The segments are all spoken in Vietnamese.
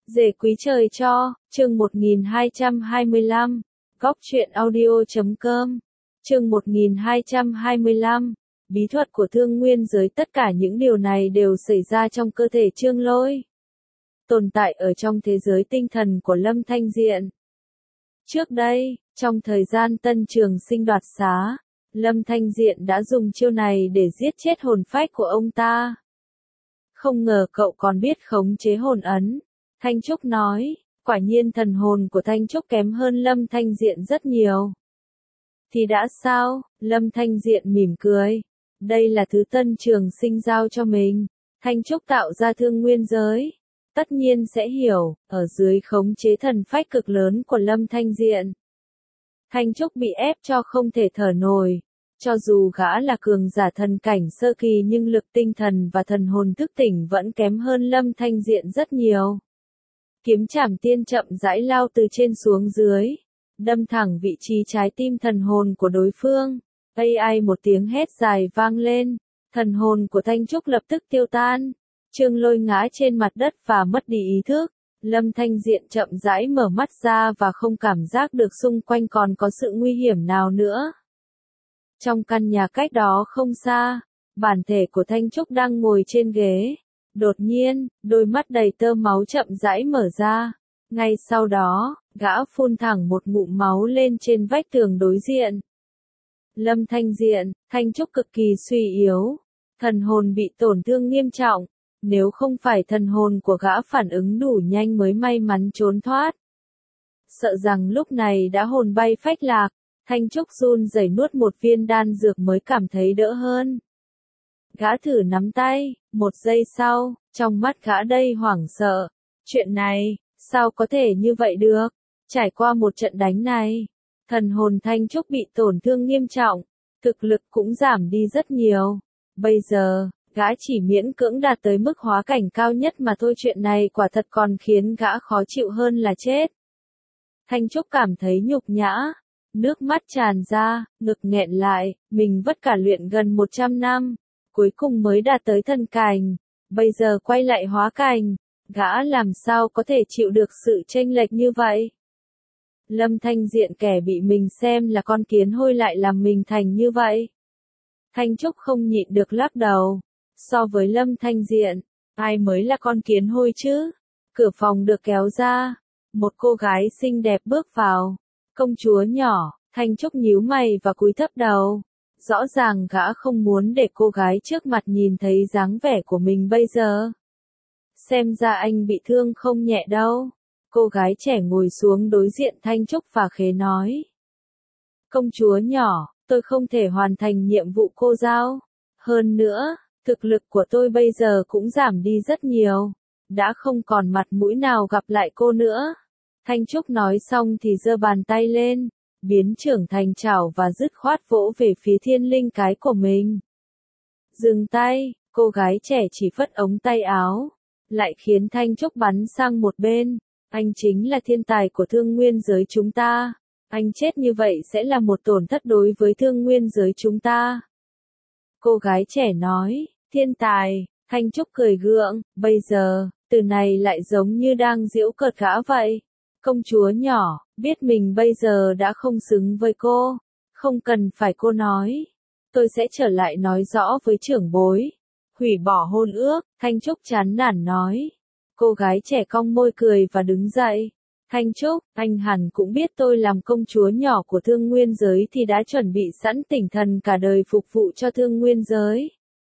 Dề quý trời cho, chương 1225, góc truyện audio.com, chương 1225, bí thuật của thương nguyên giới. Tất cả những điều này đều xảy ra trong cơ thể Trương Lôi, tồn tại ở trong thế giới tinh thần của Lâm Thanh Diện. Trước đây, trong thời gian Tân Trường Sinh đoạt xá, Lâm Thanh Diện đã dùng chiêu này để giết chết hồn phách của ông ta. Không ngờ cậu còn biết khống chế hồn ấn. Thanh Trúc nói, quả nhiên thần hồn của Thanh Trúc kém hơn Lâm Thanh Diện rất nhiều. Thì đã sao? Lâm Thanh Diện mỉm cười. Đây là thứ Tân Trường Sinh giao cho mình. Thanh Trúc tạo ra thương nguyên giới. Tất nhiên sẽ hiểu, ở dưới khống chế thần phách cực lớn của Lâm Thanh Diện. Thanh Trúc bị ép cho không thể thở nổi. Cho dù gã là cường giả thần cảnh sơ kỳ nhưng lực tinh thần và thần hồn thức tỉnh vẫn kém hơn Lâm Thanh Diện rất nhiều. Kiếm trảm tiên chậm rãi lao từ trên xuống dưới, đâm thẳng vị trí trái tim thần hồn của đối phương. Ai một tiếng hét dài vang lên, thần hồn của Thanh Trúc lập tức tiêu tan. Trương Lôi ngã trên mặt đất và mất đi ý thức. Lâm Thanh Diện chậm rãi mở mắt ra và không cảm giác được xung quanh còn có sự nguy hiểm nào nữa. Trong căn nhà cách đó không xa, bản thể của Thanh Trúc đang ngồi trên ghế. Đột nhiên, đôi mắt đầy tơ máu chậm rãi mở ra. Ngay sau đó, gã phun thẳng một ngụm máu lên trên vách tường đối diện. Lâm Thanh Diện, Thanh Trúc cực kỳ suy yếu. Thần hồn bị tổn thương nghiêm trọng. Nếu không phải thần hồn của gã phản ứng đủ nhanh mới may mắn trốn thoát. Sợ rằng lúc này đã hồn bay phách lạc. Thanh Trúc run rẩy nuốt một viên đan dược mới cảm thấy đỡ hơn. Gã thử nắm tay, một giây sau, trong mắt gã đầy hoảng sợ. Chuyện này, sao có thể như vậy được? Trải qua một trận đánh này, thần hồn Thanh Trúc bị tổn thương nghiêm trọng, thực lực cũng giảm đi rất nhiều. Bây giờ, gã chỉ miễn cưỡng đạt tới mức hóa cảnh cao nhất mà thôi. Chuyện này quả thật còn khiến gã khó chịu hơn là chết. Thanh Trúc cảm thấy nhục nhã. Nước mắt tràn ra, ngực nghẹn lại, mình vất cả luyện gần 100 năm, cuối cùng mới đạt tới thần cảnh, bây giờ quay lại hóa cảnh, gã làm sao có thể chịu được sự chênh lệch như vậy? Lâm Thanh Diện kẻ bị mình xem là con kiến hôi lại làm mình thành như vậy. Thanh Trúc không nhịn được lắc đầu, so với Lâm Thanh Diện, ai mới là con kiến hôi chứ? Cửa phòng được kéo ra, một cô gái xinh đẹp bước vào. Công chúa nhỏ, Thanh Trúc nhíu mày và cúi thấp đầu. Rõ ràng gã không muốn để cô gái trước mặt nhìn thấy dáng vẻ của mình bây giờ. Xem ra anh bị thương không nhẹ đâu. Cô gái trẻ ngồi xuống đối diện Thanh Trúc và khế nói. Công chúa nhỏ, tôi không thể hoàn thành nhiệm vụ cô giao. Hơn nữa, thực lực của tôi bây giờ cũng giảm đi rất nhiều. Đã không còn mặt mũi nào gặp lại cô nữa. Thanh Trúc nói xong thì giơ bàn tay lên, biến trưởng thành chảo và dứt khoát vỗ về phía thiên linh cái của mình. Dừng tay, cô gái trẻ chỉ phất ống tay áo, lại khiến Thanh Trúc bắn sang một bên. Anh chính là thiên tài của thương nguyên giới chúng ta. Anh chết như vậy sẽ là một tổn thất đối với thương nguyên giới chúng ta. Cô gái trẻ nói, thiên tài, Thanh Trúc cười gượng, bây giờ, từ này lại giống như đang giễu cợt gã vậy. Công chúa nhỏ, biết mình bây giờ đã không xứng với cô. Không cần phải cô nói. Tôi sẽ trở lại nói rõ với trưởng bối. Hủy bỏ hôn ước, Thanh Trúc chán nản nói. Cô gái trẻ cong môi cười và đứng dậy. Thanh Trúc, anh hẳn cũng biết tôi làm công chúa nhỏ của thương nguyên giới thì đã chuẩn bị sẵn tinh thần cả đời phục vụ cho thương nguyên giới.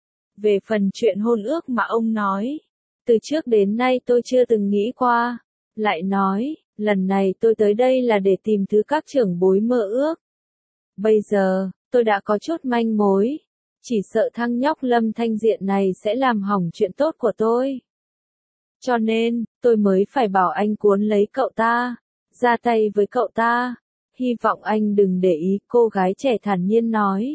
Về phần chuyện hôn ước mà ông nói, từ trước đến nay tôi chưa từng nghĩ qua. Lại nói, lần này tôi tới đây là để tìm thứ các trưởng bối mơ ước. Bây giờ, tôi đã có chút manh mối. Chỉ sợ thằng nhóc Lâm Thanh Diện này sẽ làm hỏng chuyện tốt của tôi. Cho nên, tôi mới phải bảo anh cuốn lấy cậu ta, ra tay với cậu ta. Hy vọng anh đừng để ý, cô gái trẻ thản nhiên nói.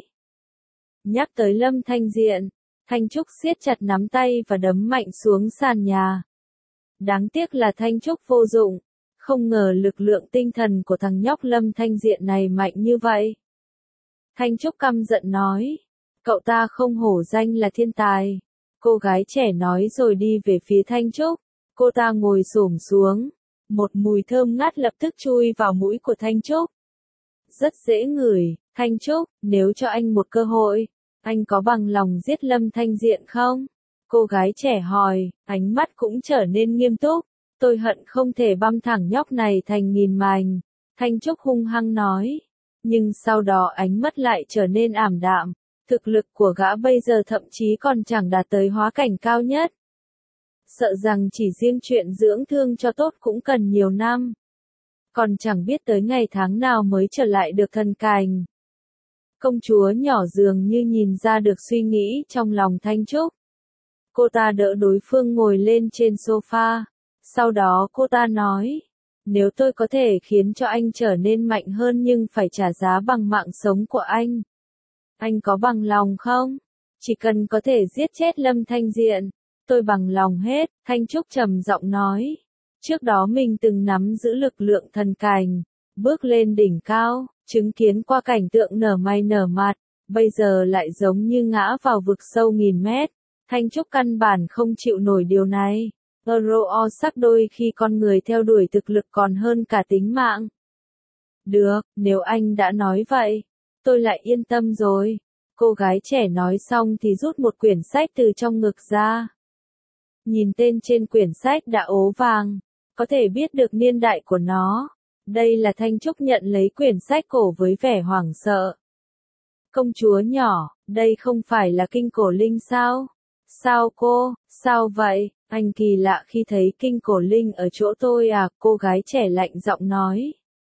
Nhắc tới Lâm Thanh Diện, Thanh Trúc siết chặt nắm tay và đấm mạnh xuống sàn nhà. Đáng tiếc là Thanh Trúc vô dụng. Không ngờ lực lượng tinh thần của thằng nhóc Lâm Thanh Diện này mạnh như vậy. Thanh Trúc căm giận nói. Cậu ta không hổ danh là thiên tài. Cô gái trẻ nói rồi đi về phía Thanh Trúc. Cô ta ngồi xổm xuống. Một mùi thơm ngát lập tức chui vào mũi của Thanh Trúc. Rất dễ ngửi, Thanh Trúc, nếu cho anh một cơ hội, anh có bằng lòng giết Lâm Thanh Diện không? Cô gái trẻ hỏi, ánh mắt cũng trở nên nghiêm túc. Tôi hận không thể băm thẳng nhóc này thành nghìn mảnh. Thanh Trúc hung hăng nói. Nhưng sau đó ánh mắt lại trở nên ảm đạm. Thực lực của gã bây giờ thậm chí còn chẳng đạt tới hóa cảnh cao nhất. Sợ rằng chỉ riêng chuyện dưỡng thương cho tốt cũng cần nhiều năm. Còn chẳng biết tới ngày tháng nào mới trở lại được thần cảnh. Công chúa nhỏ dường như nhìn ra được suy nghĩ trong lòng Thanh Trúc. Cô ta đỡ đối phương ngồi lên trên sofa. Sau đó cô ta nói. Nếu tôi có thể khiến cho anh trở nên mạnh hơn nhưng phải trả giá bằng mạng sống của anh có bằng lòng không? Chỉ cần có thể giết chết Lâm Thanh Diện, tôi bằng lòng hết, Thanh Trúc trầm giọng nói. Trước đó mình từng nắm giữ lực lượng thần cảnh, bước lên đỉnh cao, chứng kiến qua cảnh tượng nở mày nở mặt, bây giờ lại giống như ngã vào vực sâu nghìn mét. Thanh Trúc căn bản không chịu nổi điều này. Euro sắc đôi khi con người theo đuổi thực lực còn hơn cả tính mạng. Được, nếu anh đã nói vậy, tôi lại yên tâm rồi. Cô gái trẻ nói xong thì rút một quyển sách từ trong ngực ra. Nhìn tên trên quyển sách đã ố vàng, có thể biết được niên đại của nó. Đây là Thanh Trúc nhận lấy quyển sách cổ với vẻ hoảng sợ. Công chúa nhỏ, đây không phải là kinh cổ linh sao? Sao cô, sao vậy? Anh kỳ lạ khi thấy kinh cổ linh ở chỗ tôi à? Cô gái trẻ lạnh giọng nói.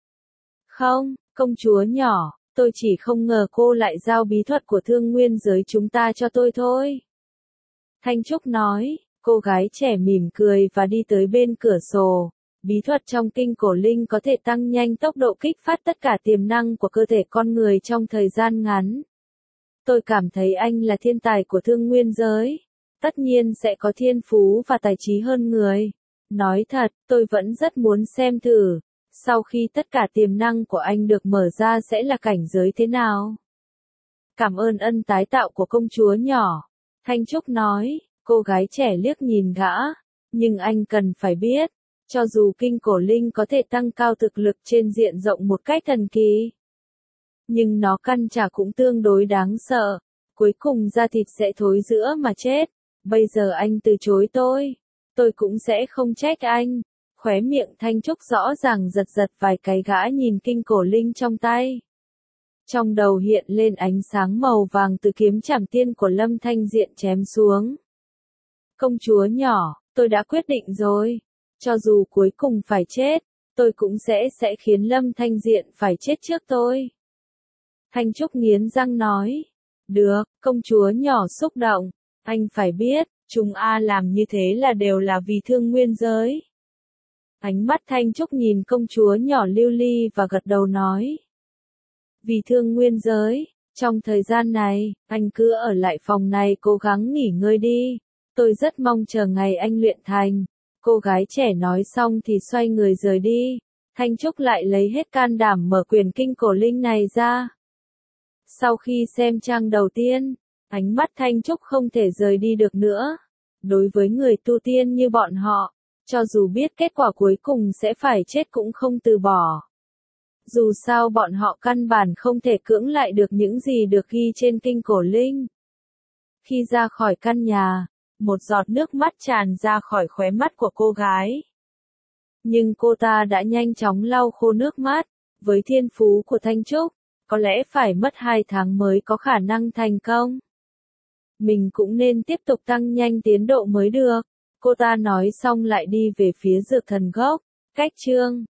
Không, công chúa nhỏ, tôi chỉ không ngờ cô lại giao bí thuật của thương nguyên giới chúng ta cho tôi thôi. Thanh Trúc nói, cô gái trẻ mỉm cười và đi tới bên cửa sổ. Bí thuật trong kinh cổ linh có thể tăng nhanh tốc độ kích phát tất cả tiềm năng của cơ thể con người trong thời gian ngắn. Tôi cảm thấy anh là thiên tài của thương nguyên giới. Tất nhiên sẽ có thiên phú và tài trí hơn người. Nói thật, tôi vẫn rất muốn xem thử. Sau khi tất cả tiềm năng của anh được mở ra sẽ là cảnh giới thế nào? Cảm ơn ân tái tạo của công chúa nhỏ. Thanh Trúc nói, cô gái trẻ liếc nhìn gã. Nhưng anh cần phải biết, cho dù kinh cổ linh có thể tăng cao thực lực trên diện rộng một cách thần kỳ, nhưng nó căn trả cũng tương đối đáng sợ. Cuối cùng da thịt sẽ thối rữa mà chết. Bây giờ anh từ chối tôi cũng sẽ không trách anh. Khóe miệng Thanh Trúc rõ ràng giật giật vài cái, gã nhìn kinh cổ linh trong tay. Trong đầu hiện lên ánh sáng màu vàng từ kiếm trảm tiên của Lâm Thanh Diện chém xuống. Công chúa nhỏ, tôi đã quyết định rồi. Cho dù cuối cùng phải chết, tôi cũng sẽ khiến Lâm Thanh Diện phải chết trước tôi. Thanh Trúc nghiến răng nói. Được, công chúa nhỏ xúc động. Anh phải biết, chúng làm như thế là đều là vì thương nguyên giới. Ánh mắt Thanh Trúc nhìn công chúa nhỏ lưu ly và gật đầu nói. Vì thương nguyên giới, trong thời gian này, anh cứ ở lại phòng này cố gắng nghỉ ngơi đi. Tôi rất mong chờ ngày anh luyện thành. Cô gái trẻ nói xong thì xoay người rời đi. Thanh Trúc lại lấy hết can đảm mở quyển kinh cổ linh này ra. Sau khi xem trang đầu tiên, ánh mắt Thanh Trúc không thể rời đi được nữa. Đối với người tu tiên như bọn họ, cho dù biết kết quả cuối cùng sẽ phải chết cũng không từ bỏ. Dù sao bọn họ căn bản không thể cưỡng lại được những gì được ghi trên kinh cổ linh. Khi ra khỏi căn nhà, một giọt nước mắt tràn ra khỏi khóe mắt của cô gái. Nhưng cô ta đã nhanh chóng lau khô nước mắt. Với thiên phú của Thanh Trúc, có lẽ phải mất 2 tháng mới có khả năng thành công. Mình cũng nên tiếp tục tăng nhanh tiến độ mới được. Cô ta nói xong lại đi về phía dược thần gốc. Cách chương